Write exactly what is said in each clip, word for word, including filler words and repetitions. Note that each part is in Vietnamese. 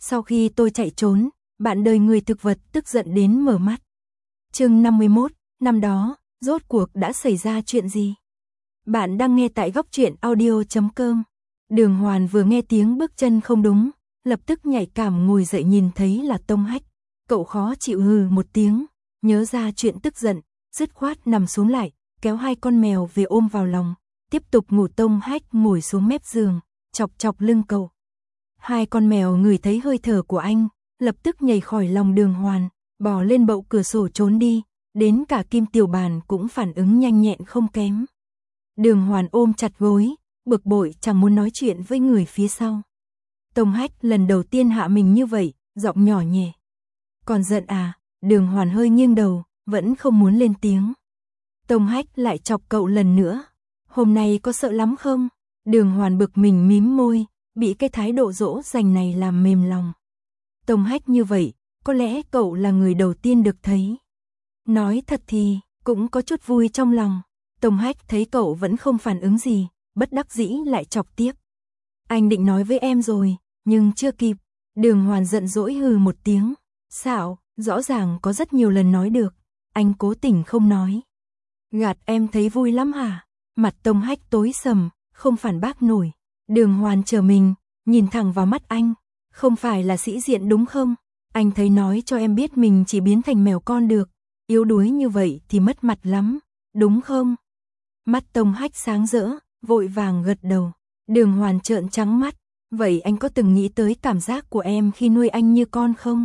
Sau khi tôi chạy trốn, bạn đời người thực vật tức giận đến mở mắt. Chương năm mươi mốt, năm đó, rốt cuộc đã xảy ra chuyện gì? Bạn đang nghe tại góc truyện audio chấm com. Đường Hoàn vừa nghe tiếng bước chân không đúng, lập tức nhạy cảm ngồi dậy nhìn thấy là Tông Hách. Cậu khó chịu hừ một tiếng, nhớ ra chuyện tức giận, dứt khoát nằm xuống lại, kéo hai con mèo về ôm vào lòng, tiếp tục ngủ. Tông Hách ngồi xuống mép giường, chọc chọc lưng cậu. Hai con mèo ngửi thấy hơi thở của anh, lập tức nhảy khỏi lòng Đường Hoàn, bò lên bậu cửa sổ trốn đi, đến cả Kim Tiểu Bàn cũng phản ứng nhanh nhẹn không kém. Đường Hoàn ôm chặt gối, bực bội chẳng muốn nói chuyện với người phía sau. Tông Hách lần đầu tiên hạ mình như vậy, giọng nhỏ nhẹ. Còn giận à? Đường Hoàn hơi nghiêng đầu, vẫn không muốn lên tiếng. Tông Hách lại chọc cậu lần nữa. Hôm nay có sợ lắm không? Đường Hoàn bực mình mím môi, bị cái thái độ dỗ dành này làm mềm lòng. Tông Hách như vậy, có lẽ cậu là người đầu tiên được thấy. Nói thật thì, cũng có chút vui trong lòng. Tông Hách thấy cậu vẫn không phản ứng gì, bất đắc dĩ lại chọc tiếp. Anh định nói với em rồi, nhưng chưa kịp. Đường Hoàn giận dỗi hừ một tiếng. Xạo, rõ ràng có rất nhiều lần nói được, anh cố tình không nói. Gạt em thấy vui lắm hả? Mặt Tông Hách tối sầm, không phản bác nổi. Đường Hoàn chờ mình, nhìn thẳng vào mắt anh. Không phải là sĩ diện đúng không? Anh thấy nói cho em biết mình chỉ biến thành mèo con được. Yếu đuối như vậy thì mất mặt lắm, đúng không? Mắt Tông Hách sáng rỡ, vội vàng gật đầu. Đường Hoàn trợn trắng mắt. Vậy anh có từng nghĩ tới cảm giác của em khi nuôi anh như con không?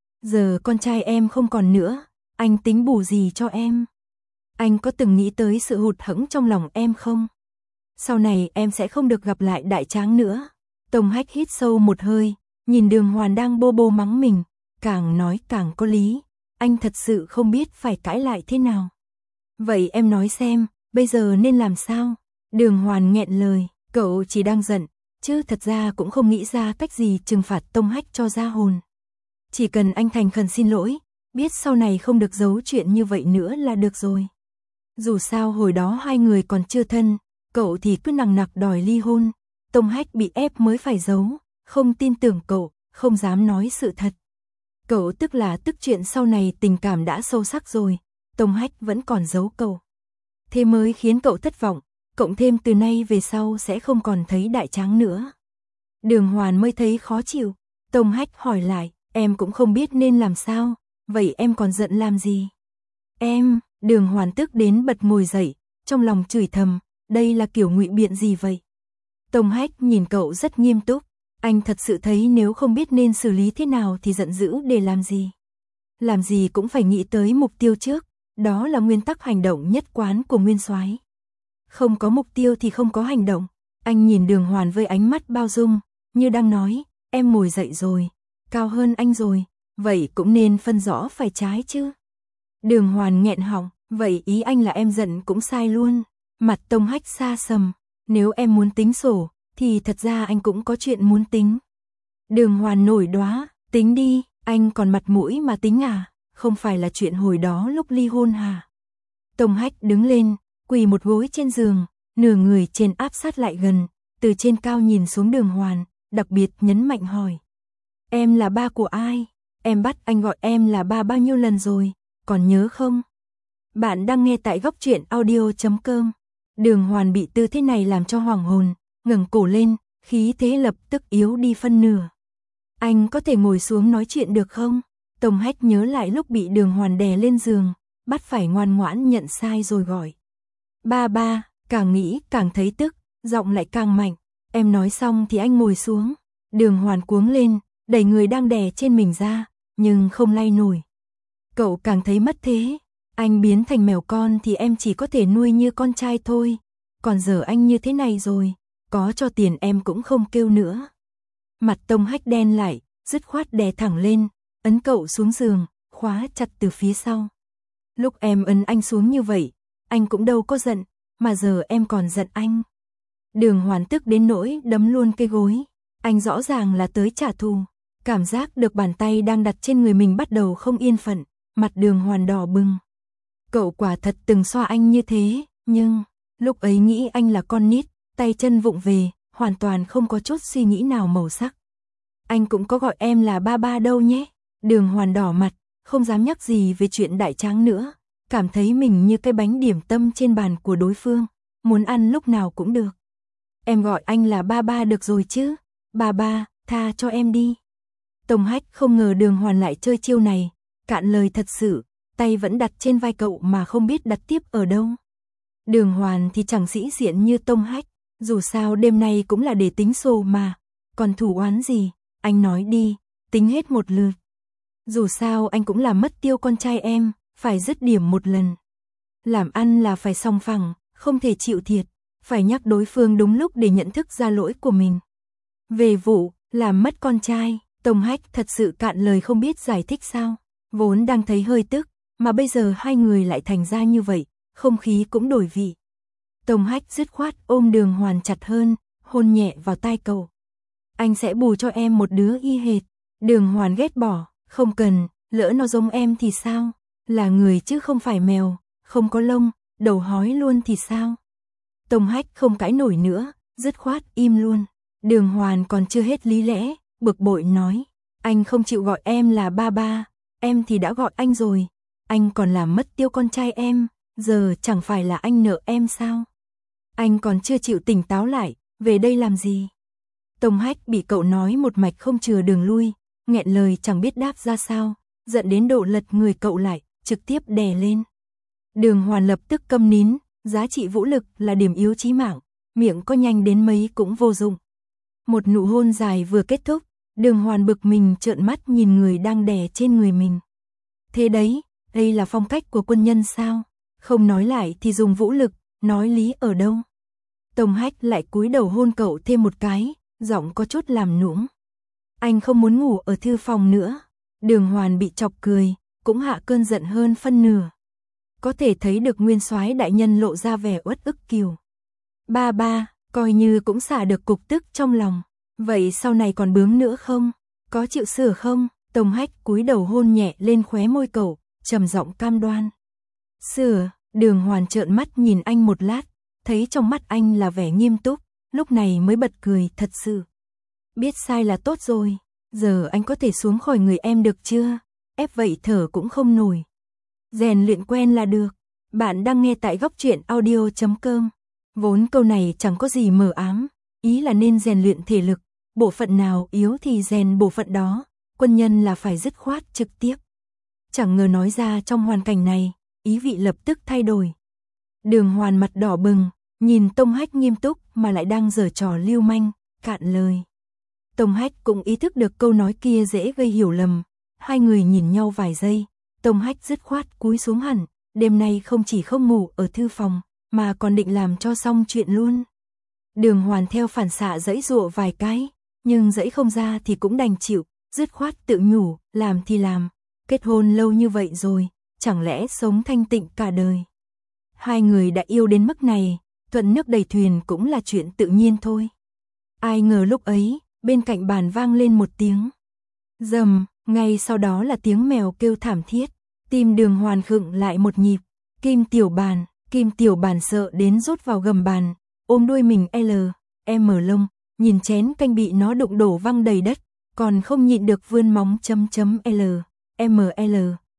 Giờ con trai em không còn nữa, anh tính bù gì cho em? Anh có từng nghĩ tới sự hụt hẫng trong lòng em không? Sau này em sẽ không được gặp lại Đại Tráng nữa. Tông Hách hít sâu một hơi, nhìn Đường Hoàn đang bô bô mắng mình, càng nói càng có lý. Anh thật sự không biết phải cãi lại thế nào. Vậy em nói xem, bây giờ nên làm sao? Đường Hoàn nghẹn lời, cậu chỉ đang giận, chứ thật ra cũng không nghĩ ra cách gì trừng phạt Tông Hách cho ra hồn. Chỉ cần anh thành khẩn xin lỗi, biết sau này không được giấu chuyện như vậy nữa là được rồi. Dù sao hồi đó hai người còn chưa thân, cậu thì cứ nằng nặc đòi ly hôn. Tông Hách bị ép mới phải giấu, không tin tưởng cậu, không dám nói sự thật. Cậu tức là tức chuyện sau này tình cảm đã sâu sắc rồi, Tông Hách vẫn còn giấu cậu. Thế mới khiến cậu thất vọng, cộng thêm từ nay về sau sẽ không còn thấy Đại Tráng nữa. Đường Hoàn mới thấy khó chịu, Tông Hách hỏi lại, em cũng không biết nên làm sao, vậy em còn giận làm gì? Em, Đường Hoàn tức đến bật ngồi dậy, trong lòng chửi thầm, đây là kiểu ngụy biện gì vậy? Tông Hách nhìn cậu rất nghiêm túc, anh thật sự thấy nếu không biết nên xử lý thế nào thì giận dữ để làm gì. Làm gì cũng phải nghĩ tới mục tiêu trước, đó là nguyên tắc hành động nhất quán của Nguyên Soái. Không có mục tiêu thì không có hành động. Anh nhìn Đường Hoàn với ánh mắt bao dung, như đang nói, em ngồi dậy rồi, cao hơn anh rồi, vậy cũng nên phân rõ phải trái chứ. Đường Hoàn nghẹn họng, vậy ý anh là em giận cũng sai luôn. Mặt Tông Hách xa sầm, nếu em muốn tính sổ, thì thật ra anh cũng có chuyện muốn tính. Đường Hoàn nổi đoá, tính đi, anh còn mặt mũi mà tính à, không phải là chuyện hồi đó lúc ly hôn hả? Tông Hách đứng lên, quỳ một gối trên giường, nửa người trên áp sát lại gần, từ trên cao nhìn xuống Đường Hoàn, đặc biệt nhấn mạnh hỏi. Em là ba của ai? Em bắt anh gọi em là ba bao nhiêu lần rồi, còn nhớ không? Bạn đang nghe tại góc truyện audio chấm com. Đường Hoàn bị tư thế này làm cho hoảng hồn, ngẩng cổ lên, khí thế lập tức yếu đi phân nửa. Anh có thể ngồi xuống nói chuyện được không? Tông Hách nhớ lại lúc bị Đường Hoàn đè lên giường, bắt phải ngoan ngoãn nhận sai rồi gọi. Ba ba, càng nghĩ càng thấy tức, giọng lại càng mạnh. Em nói xong thì anh ngồi xuống. Đường Hoàn cuống lên, đẩy người đang đè trên mình ra, nhưng không lay nổi. Cậu càng thấy mất thế. Anh biến thành mèo con thì em chỉ có thể nuôi như con trai thôi. Còn giờ anh như thế này rồi, có cho tiền em cũng không kêu nữa. Mặt Tông Hách đen lại, dứt khoát đè thẳng lên, ấn cậu xuống giường, khóa chặt từ phía sau. Lúc em ấn anh xuống như vậy, anh cũng đâu có giận, mà giờ em còn giận anh. Đường Hoàn tức đến nỗi đấm luôn cái gối. Anh rõ ràng là tới trả thù. Cảm giác được bàn tay đang đặt trên người mình bắt đầu không yên phận, mặt Đường Hoàn đỏ bừng. Cậu quả thật từng xoa anh như thế, nhưng lúc ấy nghĩ anh là con nít, tay chân vụng về, hoàn toàn không có chút suy nghĩ nào màu sắc. Anh cũng có gọi em là ba ba đâu nhé. Đường Hoàn đỏ mặt, không dám nhắc gì về chuyện đại tráng nữa, cảm thấy mình như cái bánh điểm tâm trên bàn của đối phương, muốn ăn lúc nào cũng được. Em gọi anh là ba ba được rồi chứ, ba ba, tha cho em đi. Tông Hách không ngờ Đường Hoàn lại chơi chiêu này, cạn lời thật sự, tay vẫn đặt trên vai cậu mà không biết đặt tiếp ở đâu. Đường Hoàn thì chẳng sĩ diện như Tông Hách, dù sao đêm nay cũng là để tính sổ mà, còn thù oán gì, anh nói đi, tính hết một lượt. Dù sao anh cũng làm mất tiêu con trai em, phải dứt điểm một lần. Làm ăn là phải song phẳng, không thể chịu thiệt, phải nhắc đối phương đúng lúc để nhận thức ra lỗi của mình. Về vụ, làm mất con trai, Tông Hách thật sự cạn lời không biết giải thích sao, vốn đang thấy hơi tức, mà bây giờ hai người lại thành ra như vậy, không khí cũng đổi vị. Tông Hách dứt khoát ôm Đường Hoàn chặt hơn, hôn nhẹ vào tai cậu. Anh sẽ bù cho em một đứa y hệt. Đường Hoàn ghét bỏ, không cần, lỡ nó giống em thì sao? Là người chứ không phải mèo, không có lông, đầu hói luôn thì sao? Tông Hách không cãi nổi nữa, dứt khoát im luôn. Đường Hoàn còn chưa hết lý lẽ, bực bội nói, anh không chịu gọi em là ba ba, em thì đã gọi anh rồi, anh còn làm mất tiêu con trai em, giờ chẳng phải là anh nợ em sao? Anh còn chưa chịu tỉnh táo lại, về đây làm gì? Tông Hách bị cậu nói một mạch không chừa đường lui, nghẹn lời chẳng biết đáp ra sao, giận đến độ lật người cậu lại, trực tiếp đè lên. Đường Hoàn lập tức câm nín, giá trị vũ lực là điểm yếu chí mạng, miệng có nhanh đến mấy cũng vô dụng. Một nụ hôn dài vừa kết thúc, Đường Hoàn bực mình trợn mắt nhìn người đang đè trên người mình. Thế đấy, đây là phong cách của quân nhân sao? Không nói lại thì dùng vũ lực, nói lý ở đâu? Tông Hách lại cúi đầu hôn cậu thêm một cái, giọng có chút làm nũng. Anh không muốn ngủ ở thư phòng nữa. Đường Hoàn bị chọc cười, cũng hạ cơn giận hơn phân nửa. Có thể thấy được Nguyên Soái đại nhân lộ ra vẻ uất ức kiều. Ba ba, coi như cũng xả được cục tức trong lòng. Vậy sau này còn bướng nữa không? Có chịu sửa không? Tông Hách cúi đầu hôn nhẹ lên khóe môi cậu, trầm giọng cam đoan. Sửa, Đường Hoàn trợn mắt nhìn anh một lát, thấy trong mắt anh là vẻ nghiêm túc, lúc này mới bật cười thật sự. Biết sai là tốt rồi, giờ anh có thể xuống khỏi người em được chưa? Ép vậy thở cũng không nổi. Rèn luyện quen là được. Bạn đang nghe tại góc truyện audio chấm com. Vốn câu này chẳng có gì mờ ám, ý là nên rèn luyện thể lực, bộ phận nào yếu thì rèn bộ phận đó, quân nhân là phải dứt khoát trực tiếp. Chẳng ngờ nói ra trong hoàn cảnh này, ý vị lập tức thay đổi. Đường Hoàn mặt đỏ bừng, nhìn Tông Hách nghiêm túc mà lại đang giở trò lưu manh, cạn lời. Tông Hách cũng ý thức được câu nói kia dễ gây hiểu lầm, hai người nhìn nhau vài giây, Tông Hách dứt khoát cúi xuống hẳn, đêm nay không chỉ không ngủ ở thư phòng, mà còn định làm cho xong chuyện luôn. Đường Hoàn theo phản xạ giãy giụa vài cái, nhưng giãy không ra thì cũng đành chịu, dứt khoát tự nhủ, làm thì làm, kết hôn lâu như vậy rồi, chẳng lẽ sống thanh tịnh cả đời. Hai người đã yêu đến mức này, thuận nước đẩy thuyền cũng là chuyện tự nhiên thôi. Ai ngờ lúc ấy, bên cạnh bàn vang lên một tiếng rầm, ngay sau đó là tiếng mèo kêu thảm thiết, tim Đường Hoàn khựng lại một nhịp. Kim Tiểu Bàn, Kim Tiểu Bàn sợ đến rút vào gầm bàn, ôm đuôi mình L, M lông, nhìn chén canh bị nó đụng đổ văng đầy đất, còn không nhịn được vươn móng chấm chấm L, M L,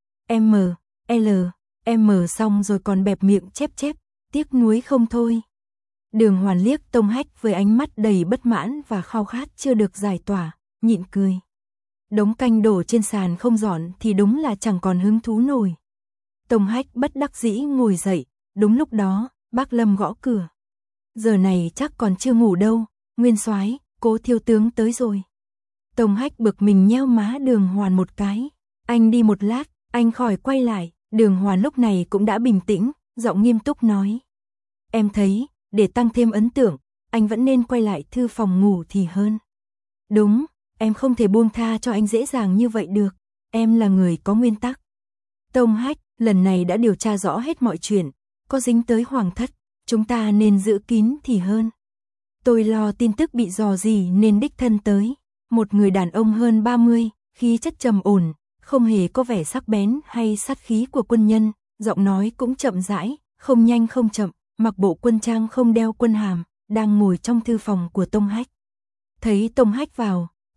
M, L, M xong rồi còn bẹp miệng chép chép, tiếc nuối không thôi. Đường Hoàn liếc Tông Hách với ánh mắt đầy bất mãn và khao khát chưa được giải tỏa, nhịn cười. Đống canh đổ trên sàn không dọn thì đúng là chẳng còn hứng thú nổi. Tông Hách bất đắc dĩ ngồi dậy, đúng lúc đó, bác Lâm gõ cửa. Giờ này chắc còn chưa ngủ đâu, Nguyên Soái, Cố thiếu tướng tới rồi. Tông Hách bực mình nheo má Đường Hoàn một cái. Anh đi một lát, anh khỏi quay lại. Đường Hoàn lúc này cũng đã bình tĩnh, giọng nghiêm túc nói. Em thấy, để tăng thêm ấn tượng, anh vẫn nên quay lại thư phòng ngủ thì hơn. Đúng, em không thể buông tha cho anh dễ dàng như vậy được, em là người có nguyên tắc. Tông Hách, lần này đã điều tra rõ hết mọi chuyện, có dính tới Hoàng thất, chúng ta nên giữ kín thì hơn. Tôi lo tin tức bị dò dỉ nên đích thân tới. Một người đàn ông hơn ba mươi, khí chất trầm ổn, không hề có vẻ sắc bén hay sát khí của quân nhân, giọng nói cũng chậm rãi, không nhanh không chậm, mặc bộ quân trang không đeo quân hàm, đang ngồi trong thư phòng của Tông Hách. Thấy Tông Hách vào,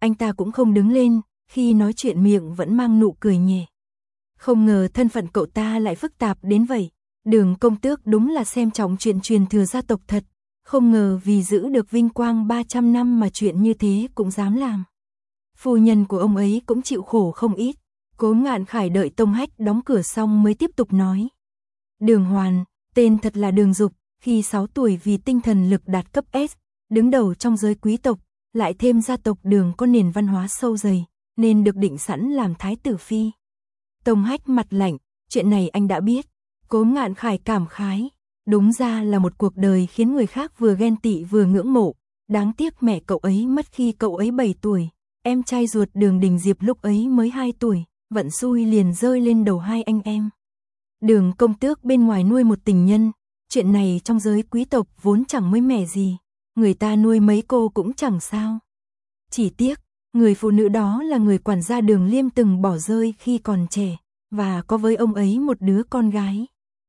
anh ta cũng không đứng lên, khi nói chuyện miệng vẫn mang nụ cười nhẹ. Không ngờ thân phận cậu ta lại phức tạp đến vậy. Đường công tước đúng là xem trọng chuyện truyền thừa gia tộc thật. Không ngờ vì giữ được vinh quang ba trăm năm mà chuyện như thế cũng dám làm. Phu nhân của ông ấy cũng chịu khổ không ít. Cố Ngạn Khải đợi Tông Hách đóng cửa xong mới tiếp tục nói. Đường Hoàn, tên thật là Đường Dục, khi sáu tuổi vì tinh thần lực đạt cấp S, đứng đầu trong giới quý tộc, lại thêm gia tộc Đường có nền văn hóa sâu dày, nên được định sẵn làm thái tử phi. Tông Hách mặt lạnh, chuyện này anh đã biết. Cố Ngạn Khải cảm khái, đúng ra là một cuộc đời khiến người khác vừa ghen tị vừa ngưỡng mộ, đáng tiếc mẹ cậu ấy mất khi cậu ấy bảy tuổi, em trai ruột Đường Đình Diệp lúc ấy mới hai tuổi, vận xui liền rơi lên đầu hai anh em. Đường công tước bên ngoài nuôi một tình nhân, chuyện này trong giới quý tộc vốn chẳng mới mẻ gì, người ta nuôi mấy cô cũng chẳng sao. Chỉ tiếc, người phụ nữ đó là người quản gia Đường Liêm từng bỏ rơi khi còn trẻ, và có với ông ấy một đứa con gái.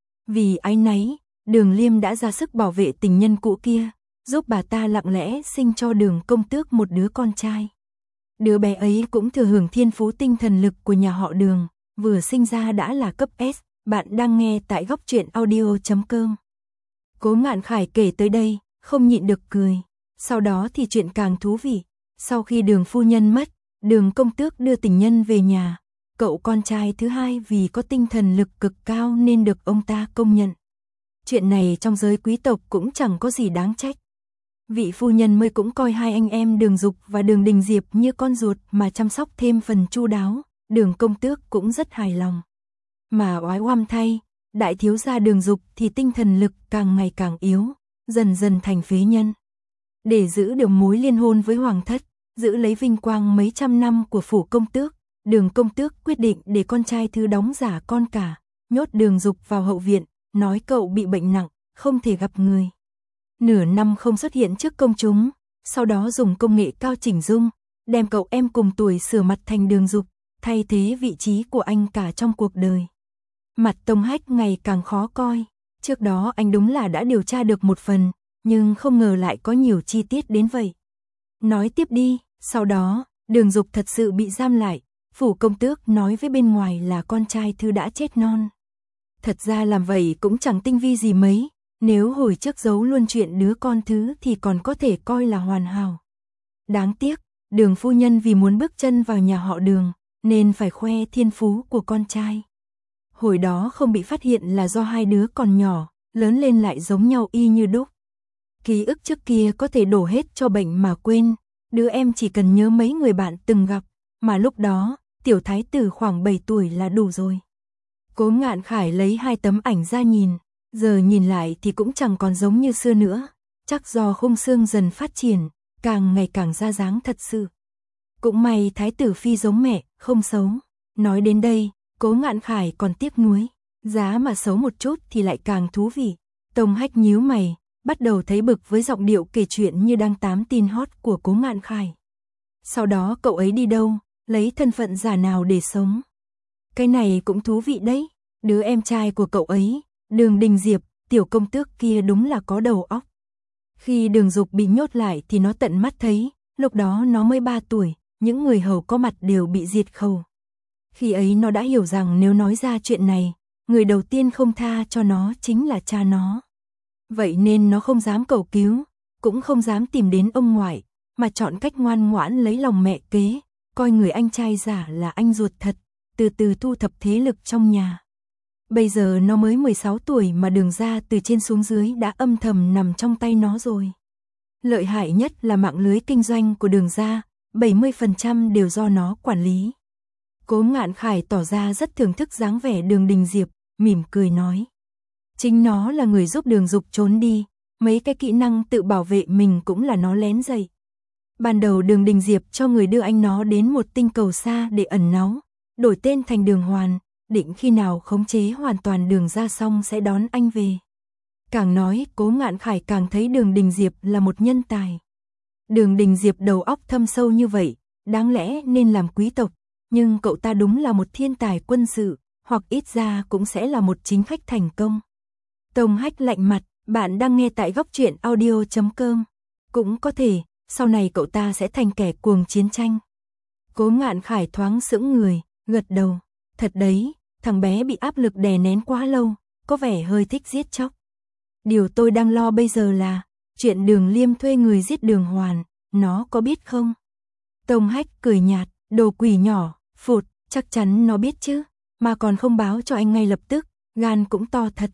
Vì áy náy, Đường Liêm đã ra sức bảo vệ tình nhân cũ kia, giúp bà ta lặng lẽ sinh cho Đường công tước một đứa con trai. Đứa bé ấy cũng thừa hưởng thiên phú tinh thần lực của nhà họ Đường, vừa sinh ra đã là cấp S. Bạn đang nghe tại góc truyện audio chấm com. Cố Ngạn Khải kể tới đây, không nhịn được cười. Sau đó thì chuyện càng thú vị. Sau khi Đường phu nhân mất, Đường công tước đưa tình nhân về nhà. Cậu con trai thứ hai vì có tinh thần lực cực cao nên được ông ta công nhận. Chuyện này trong giới quý tộc cũng chẳng có gì đáng trách. Vị phu nhân mới cũng coi hai anh em Đường Dục và Đường Đình Diệp như con ruột mà chăm sóc thêm phần chu đáo. Đường công tước cũng rất hài lòng. Mà oái oăm thay, đại thiếu gia Đường Dục thì tinh thần lực càng ngày càng yếu, dần dần thành phế nhân. Để giữ được mối liên hôn với hoàng thất, giữ lấy vinh quang mấy trăm năm của phủ công tước, Đường công tước quyết định để con trai thứ đóng giả con cả, nhốt Đường Dục vào hậu viện, nói cậu bị bệnh nặng, không thể gặp người. Nửa năm không xuất hiện trước công chúng, sau đó dùng công nghệ cao chỉnh dung, đem cậu em cùng tuổi sửa mặt thành Đường Dục, thay thế vị trí của anh cả trong cuộc đời. Mặt Tông Hách ngày càng khó coi, trước đó anh đúng là đã điều tra được một phần, nhưng không ngờ lại có nhiều chi tiết đến vậy. Nói tiếp đi, sau đó, Đường Dục thật sự bị giam lại, phủ công tước nói với bên ngoài là con trai thứ đã chết non. Thật ra làm vậy cũng chẳng tinh vi gì mấy, nếu hồi trước giấu luôn chuyện đứa con thứ thì còn có thể coi là hoàn hảo. Đáng tiếc, Đường phu nhân vì muốn bước chân vào nhà họ Đường, nên phải khoe thiên phú của con trai. Hồi đó không bị phát hiện là do hai đứa còn nhỏ, lớn lên lại giống nhau y như đúc. Ký ức trước kia có thể đổ hết cho bệnh mà quên, đứa em chỉ cần nhớ mấy người bạn từng gặp, mà lúc đó, tiểu thái tử khoảng bảy tuổi là đủ rồi. Cố Ngạn Khải lấy hai tấm ảnh ra nhìn, giờ nhìn lại thì cũng chẳng còn giống như xưa nữa, chắc do khung xương dần phát triển, càng ngày càng ra dáng thật sự. Cũng may thái tử phi giống mẹ, không xấu. Nói đến đây, Cố Ngạn Khải còn tiếc nuối, giá mà xấu một chút thì lại càng thú vị. Tông Hách nhíu mày, bắt đầu thấy bực với giọng điệu kể chuyện như đang tám tin hot của Cố Ngạn Khải. Sau đó cậu ấy đi đâu, lấy thân phận giả nào để sống? Cái này cũng thú vị đấy, đứa em trai của cậu ấy, Đường Đình Diệp, tiểu công tước kia đúng là có đầu óc. Khi Đường Dục bị nhốt lại thì nó tận mắt thấy, lúc đó nó mới ba tuổi, những người hầu có mặt đều bị diệt khẩu. Khi ấy nó đã hiểu rằng nếu nói ra chuyện này, người đầu tiên không tha cho nó chính là cha nó. Vậy nên nó không dám cầu cứu, cũng không dám tìm đến ông ngoại, mà chọn cách ngoan ngoãn lấy lòng mẹ kế, coi người anh trai giả là anh ruột thật, từ từ thu thập thế lực trong nhà. Bây giờ nó mới mười sáu tuổi mà Đường gia từ trên xuống dưới đã âm thầm nằm trong tay nó rồi. Lợi hại nhất là mạng lưới kinh doanh của Đường gia, bảy mươi phần trăm đều do nó quản lý. Cố Ngạn Khải tỏ ra rất thưởng thức dáng vẻ Đường Đình Diệp, mỉm cười nói. Chính nó là người giúp Đường Dục trốn đi, mấy cái kỹ năng tự bảo vệ mình cũng là nó lén dạy. Ban đầu Đường Đình Diệp cho người đưa anh nó đến một tinh cầu xa để ẩn náu, đổi tên thành Đường Hoàn, định khi nào khống chế hoàn toàn Đường gia xong sẽ đón anh về. Càng nói, Cố Ngạn Khải càng thấy Đường Đình Diệp là một nhân tài. Đường Đình Diệp đầu óc thâm sâu như vậy, đáng lẽ nên làm quý tộc, nhưng cậu ta đúng là một thiên tài quân sự, hoặc ít ra cũng sẽ là một chính khách thành công. Tông Hách lạnh mặt, bạn đang nghe tại góc truyện audio chấm com. Cũng có thể, sau này cậu ta sẽ thành kẻ cuồng chiến tranh. Cố Ngạn Khải thoáng sững người, gật đầu. Thật đấy, thằng bé bị áp lực đè nén quá lâu, có vẻ hơi thích giết chóc. Điều tôi đang lo bây giờ là chuyện Đường Liêm thuê người giết Đường Hoàn, nó có biết không? Tông Hách cười nhạt, đồ quỷ nhỏ, phụt, chắc chắn nó biết chứ, mà còn không báo cho anh ngay lập tức, gan cũng to thật.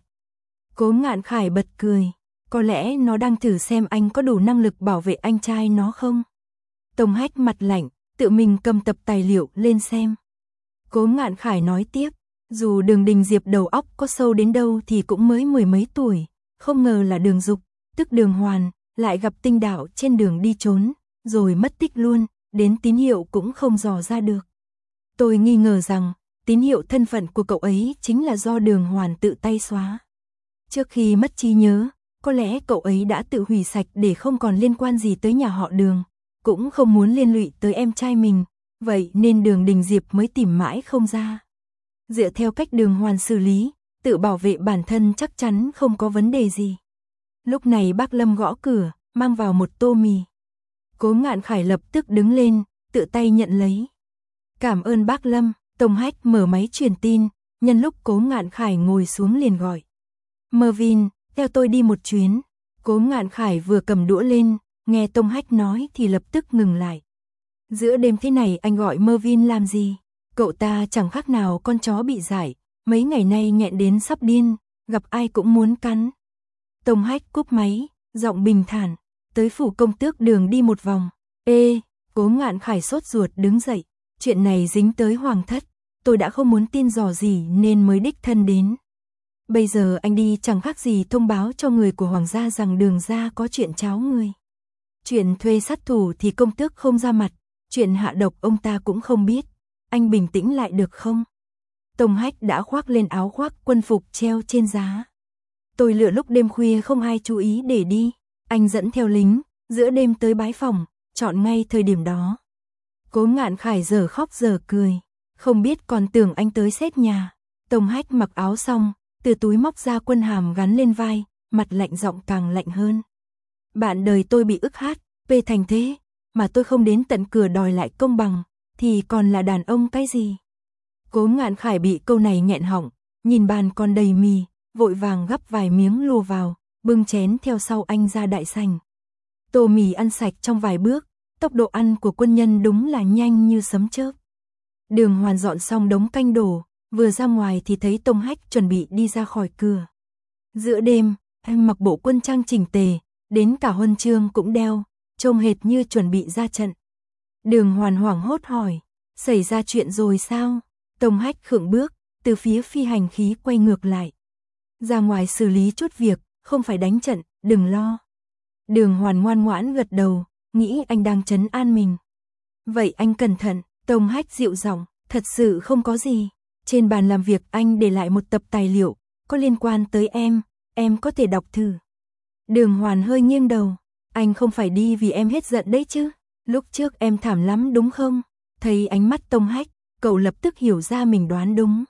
Cố Ngạn Khải bật cười, có lẽ nó đang thử xem anh có đủ năng lực bảo vệ anh trai nó không? Tông Hách mặt lạnh, tự mình cầm tập tài liệu lên xem. Cố Ngạn Khải nói tiếp, dù Đường Đình Diệp đầu óc có sâu đến đâu thì cũng mới mười mấy tuổi, không ngờ là Đường Dục, tức Đường Hoàn, lại gặp Tinh Đạo trên đường đi trốn, rồi mất tích luôn, đến tín hiệu cũng không dò ra được. Tôi nghi ngờ rằng, tín hiệu thân phận của cậu ấy chính là do Đường Hoàn tự tay xóa. Trước khi mất trí nhớ, có lẽ cậu ấy đã tự hủy sạch để không còn liên quan gì tới nhà họ Đường, cũng không muốn liên lụy tới em trai mình, vậy nên Đường Đình Diệp mới tìm mãi không ra. Dựa theo cách Đường Hoàn xử lý, tự bảo vệ bản thân chắc chắn không có vấn đề gì. Lúc này bác Lâm gõ cửa, mang vào một tô mì. Cố Ngạn Khải lập tức đứng lên, tự tay nhận lấy. Cảm ơn bác Lâm. Tông Hách mở máy truyền tin, nhân lúc Cố Ngạn Khải ngồi xuống liền gọi. Mervin, theo tôi đi một chuyến. Cố Ngạn Khải vừa cầm đũa lên, nghe Tông Hách nói thì lập tức ngừng lại. Giữa đêm thế này anh gọi Mervin làm gì? Cậu ta chẳng khác nào con chó bị dại, mấy ngày nay nghẹn đến sắp điên, gặp ai cũng muốn cắn. Tông Hách cúp máy, giọng bình thản, tới phủ công tước Đường đi một vòng. Ê, Cố Ngạn Khải sốt ruột đứng dậy, chuyện này dính tới hoàng thất, tôi đã không muốn tin dò gì nên mới đích thân đến. Bây giờ anh đi chẳng khác gì thông báo cho người của hoàng gia rằng Đường gia có chuyện cháo người. Chuyện thuê sát thủ thì công tước không ra mặt, chuyện hạ độc ông ta cũng không biết. Anh bình tĩnh lại được không? Tông Hách đã khoác lên áo khoác quân phục treo trên giá. Tôi lựa lúc đêm khuya không ai chú ý để đi. Anh dẫn theo lính, giữa đêm tới bái phòng, chọn ngay thời điểm đó. Cố Ngạn Khải giờ khóc giờ cười, không biết còn tưởng anh tới xét nhà. Tông Hách mặc áo xong, từ túi móc ra quân hàm gắn lên vai, mặt lạnh giọng càng lạnh hơn. Bạn đời tôi bị ức hát, về thành thế, mà tôi không đến tận cửa đòi lại công bằng, thì còn là đàn ông cái gì? Cố Ngạn Khải bị câu này nghẹn họng, nhìn bàn còn đầy mì, vội vàng gắp vài miếng lùa vào, bưng chén theo sau anh ra đại sảnh. Tô mì ăn sạch trong vài bước, tốc độ ăn của quân nhân đúng là nhanh như sấm chớp. Đường Hoàn dọn xong đống canh đổ, vừa ra ngoài thì thấy Tông Hách chuẩn bị đi ra khỏi cửa. Giữa đêm, anh mặc bộ quân trang chỉnh tề, đến cả huân chương cũng đeo, trông hệt như chuẩn bị ra trận. Đường Hoàn hoảng hốt hỏi, xảy ra chuyện rồi sao? Tông Hách khựng bước, từ phía phi hành khí quay ngược lại. Ra ngoài xử lý chút việc, không phải đánh trận, đừng lo. Đường Hoàn ngoan ngoãn gật đầu, nghĩ anh đang trấn an mình. Vậy anh cẩn thận. Tông Hách dịu giọng, thật sự không có gì. Trên bàn làm việc anh để lại một tập tài liệu, có liên quan tới em, em có thể đọc thử. Đường Hoàn hơi nghiêng đầu, anh không phải đi vì em hết giận đấy chứ. Lúc trước em thảm lắm đúng không? Thấy ánh mắt Tông Hách, cậu lập tức hiểu ra mình đoán đúng.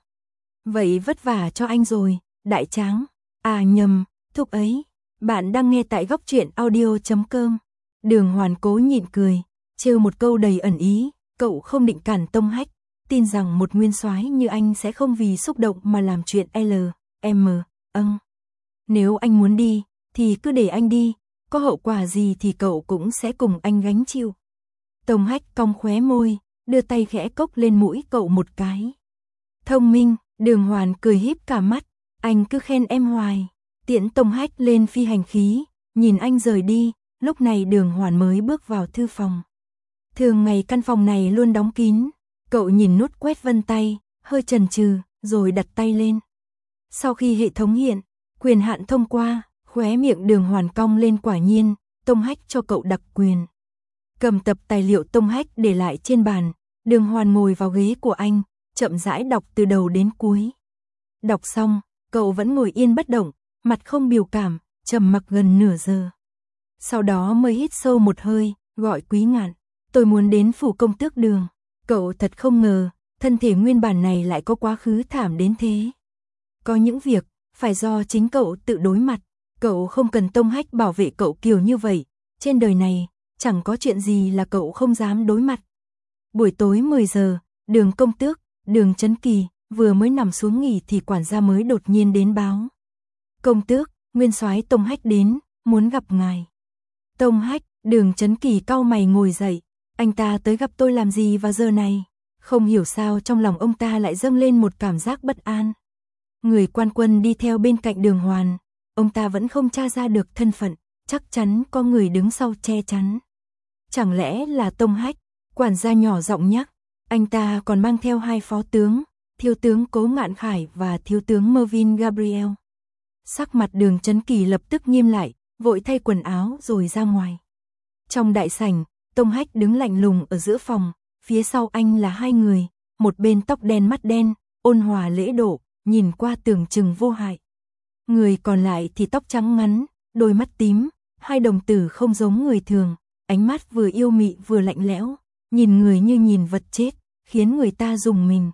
Vậy vất vả cho anh rồi, đại tráng. À nhầm, thúc ấy. Bạn đang nghe tại góc truyện audio chấm com. Đường Hoàn cố nhịn cười, trêu một câu đầy ẩn ý. Cậu không định cản Tông Hách, tin rằng một nguyên soái như anh sẽ không vì xúc động mà làm chuyện L, M, âng. Nếu anh muốn đi, thì cứ để anh đi, có hậu quả gì thì cậu cũng sẽ cùng anh gánh chịu. Tông Hách cong khóe môi, đưa tay khẽ cốc lên mũi cậu một cái. Thông minh, Đường Hoàn cười híp cả mắt, anh cứ khen em hoài. Tiễn Tông Hách lên phi hành khí, nhìn anh rời đi, lúc này Đường Hoàn mới bước vào thư phòng. Thường ngày căn phòng này luôn đóng kín, cậu nhìn nút quét vân tay, hơi chần chừ, rồi đặt tay lên. Sau khi hệ thống hiện, quyền hạn thông qua, khóe miệng Đường Hoàn cong lên quả nhiên, Tông Hách cho cậu đặc quyền. Cầm tập tài liệu Tông Hách để lại trên bàn, Đường Hoàn ngồi vào ghế của anh, chậm rãi đọc từ đầu đến cuối. Đọc xong, cậu vẫn ngồi yên bất động, mặt không biểu cảm, trầm mặc gần nửa giờ. Sau đó mới hít sâu một hơi, gọi Quý Ngạn. Tôi muốn đến phủ công tước Đường. Cậu thật không ngờ, thân thể nguyên bản này lại có quá khứ thảm đến thế. Có những việc, phải do chính cậu tự đối mặt. Cậu không cần Tông Hách bảo vệ cậu kiểu như vậy. Trên đời này, chẳng có chuyện gì là cậu không dám đối mặt. Buổi tối mười giờ, Đường Công Tước, Đường Chấn Kỳ vừa mới nằm xuống nghỉ thì quản gia mới đột nhiên đến báo. Công Tước, nguyên soái Tông Hách đến, muốn gặp ngài. Tông Hách, Đường Chấn Kỳ cau mày ngồi dậy, anh ta tới gặp tôi làm gì vào giờ này? Không hiểu sao trong lòng ông ta lại dâng lên một cảm giác bất an. Người quan quân đi theo bên cạnh Đường Hoàn, ông ta vẫn không tra ra được thân phận, chắc chắn có người đứng sau che chắn. Chẳng lẽ là Tông Hách? Quản gia nhỏ giọng nhắc, anh ta còn mang theo hai phó tướng, thiếu tướng Cố Ngạn Khải và thiếu tướng Mervyn Gabriel. Sắc mặt Đường Chấn Kỳ lập tức nghiêm lại, vội thay quần áo rồi ra ngoài. Trong đại sảnh, Tông Hách đứng lạnh lùng ở giữa phòng, phía sau anh là hai người, một bên tóc đen mắt đen, ôn hòa lễ độ, nhìn qua tưởng chừng vô hại. Người còn lại thì tóc trắng ngắn, đôi mắt tím, hai đồng tử không giống người thường, ánh mắt vừa yêu mị vừa lạnh lẽo, nhìn người như nhìn vật chết, khiến người ta rùng mình.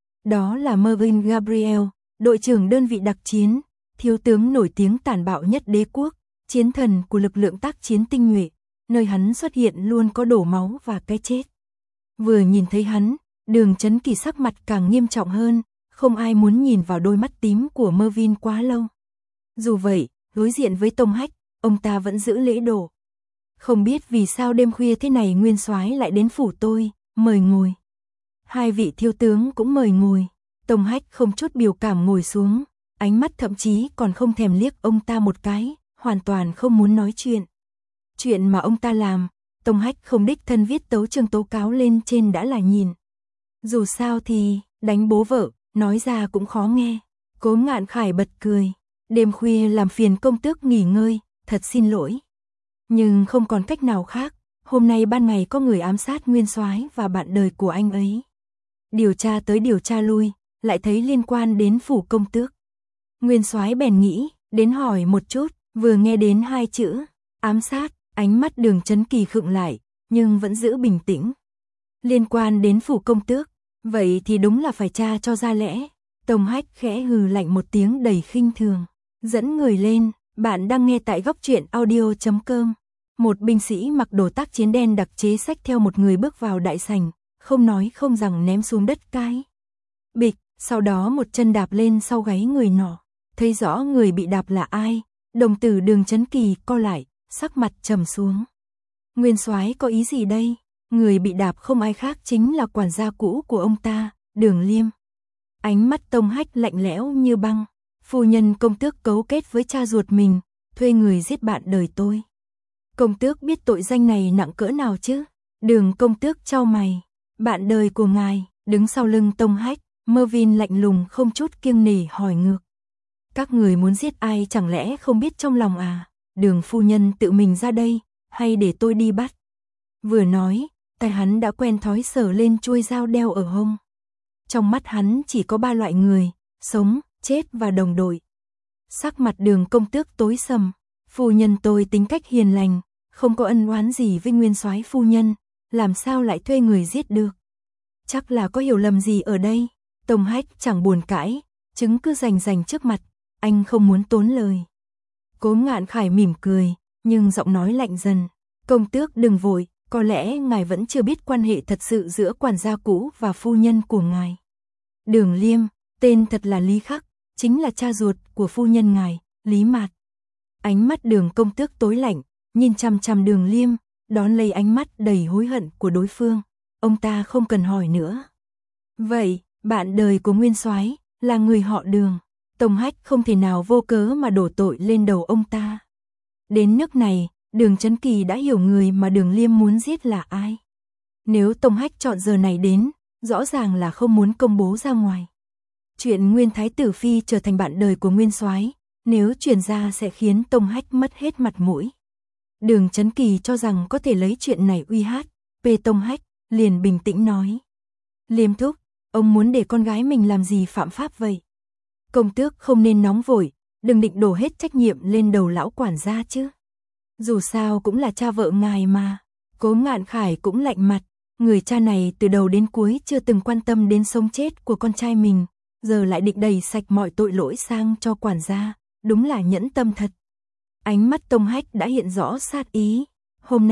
Đó là Mervyn Gabriel, đội trưởng đơn vị đặc chiến, thiếu tướng nổi tiếng tàn bạo nhất đế quốc, chiến thần của lực lượng tác chiến tinh nhuệ, nơi hắn xuất hiện luôn có đổ máu và cái chết. Vừa nhìn thấy hắn, Đường Chấn Kỳ sắc mặt càng nghiêm trọng hơn, không ai muốn nhìn vào đôi mắt tím của Mervyn quá lâu. Dù vậy, đối diện với Tông Hách, ông ta vẫn giữ lễ độ. Không biết vì sao đêm khuya thế này nguyên soái lại đến phủ tôi, mời ngồi. Hai vị thiếu tướng cũng mời ngồi. Tông Hách không chút biểu cảm ngồi xuống, ánh mắt thậm chí còn không thèm liếc ông ta một cái, hoàn toàn không muốn nói chuyện. Chuyện mà ông ta làm, Tông Hách không đích thân viết tấu chương tố cáo lên trên đã là nhìn. Dù sao thì, đánh bố vợ, nói ra cũng khó nghe. Cố Ngạn Khải bật cười, đêm khuya làm phiền công tước nghỉ ngơi, thật xin lỗi. Nhưng không còn cách nào khác, hôm nay ban ngày có người ám sát nguyên soái và bạn đời của anh ấy. Điều tra tới điều tra lui, lại thấy liên quan đến phủ công tước. Nguyên soái bèn nghĩ, đến hỏi một chút, vừa nghe đến hai chữ, ám sát, ánh mắt Đường Chấn Kỳ khựng lại, nhưng vẫn giữ bình tĩnh. Liên quan đến phủ công tước, vậy thì đúng là phải tra cho ra lẽ. Tông Hách khẽ hừ lạnh một tiếng đầy khinh thường, dẫn người lên, bạn đang nghe tại góc truyện audio chấm com. Một binh sĩ mặc đồ tác chiến đen đặc chế xách theo một người bước vào đại sảnh, không nói không rằng ném xuống đất cái. Bịch, sau đó một chân đạp lên sau gáy người nọ, thấy rõ người bị đạp là ai, đồng tử Đường Chấn Kỳ co lại, sắc mặt trầm xuống. Nguyên soái có ý gì đây? Người bị đạp không ai khác chính là quản gia cũ của ông ta, Đường Liêm. Ánh mắt Tông Hách lạnh lẽo như băng, phu nhân công tước cấu kết với cha ruột mình, thuê người giết bạn đời tôi. Công tước biết tội danh này nặng cỡ nào chứ? Đường công tước chau mày, bạn đời của ngài, đứng sau lưng Tông Hách, Mervyn lạnh lùng không chút kiêng nể hỏi ngược. Các người muốn giết ai chẳng lẽ không biết trong lòng à? Đường phu nhân tự mình ra đây, hay để tôi đi bắt? Vừa nói, tay hắn đã quen thói sờ lên chuôi dao đeo ở hông. Trong mắt hắn chỉ có ba loại người, sống, chết và đồng đội. Sắc mặt Đường công tước tối sầm, phu nhân tôi tính cách hiền lành, không có ân oán gì với nguyên soái phu nhân, làm sao lại thuê người giết được? Chắc là có hiểu lầm gì ở đây. Tông Hách chẳng buồn cãi, chứng cứ rành rành trước mặt, anh không muốn tốn lời. Cố Ngạn Khải mỉm cười, nhưng giọng nói lạnh dần, công tước đừng vội, có lẽ ngài vẫn chưa biết quan hệ thật sự giữa quản gia cũ và phu nhân của ngài. Đường Liêm, tên thật là Lý Khắc, chính là cha ruột của phu nhân ngài, Lý Mạt. Ánh mắt Đường công tước tối lạnh, nhìn chằm chằm Đường Liêm, đón lấy ánh mắt đầy hối hận của đối phương, ông ta không cần hỏi nữa. Vậy, bạn đời của nguyên soái là người họ Đường. Tông Hách không thể nào vô cớ mà đổ tội lên đầu ông ta. Đến nước này, Đường Chấn Kỳ đã hiểu người mà Đường Liêm muốn giết là ai. Nếu Tông Hách chọn giờ này đến, rõ ràng là không muốn công bố ra ngoài. Chuyện Nguyên Thái Tử Phi trở thành bạn đời của nguyên soái, nếu truyền ra sẽ khiến Tông Hách mất hết mặt mũi. Đường Chấn Kỳ cho rằng có thể lấy chuyện này uy hát, về Tông Hách, liền bình tĩnh nói. Liêm thúc, ông muốn để con gái mình làm gì phạm pháp vậy? Công tước không nên nóng vội, đừng định đổ hết trách nhiệm lên đầu lão quản gia chứ. Dù sao cũng là cha vợ ngài mà. Cố Ngạn Khải cũng lạnh mặt, người cha này từ đầu đến cuối chưa từng quan tâm đến sống chết của con trai mình, giờ lại định đẩy sạch mọi tội lỗi sang cho quản gia, đúng là nhẫn tâm thật. Ánh mắt Tông Hách đã hiện rõ sát ý. Hôm nay,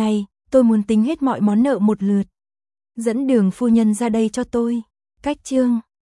tôi muốn tính hết mọi món nợ một lượt. Dẫn đường phu nhân ra đây cho tôi. Cách chương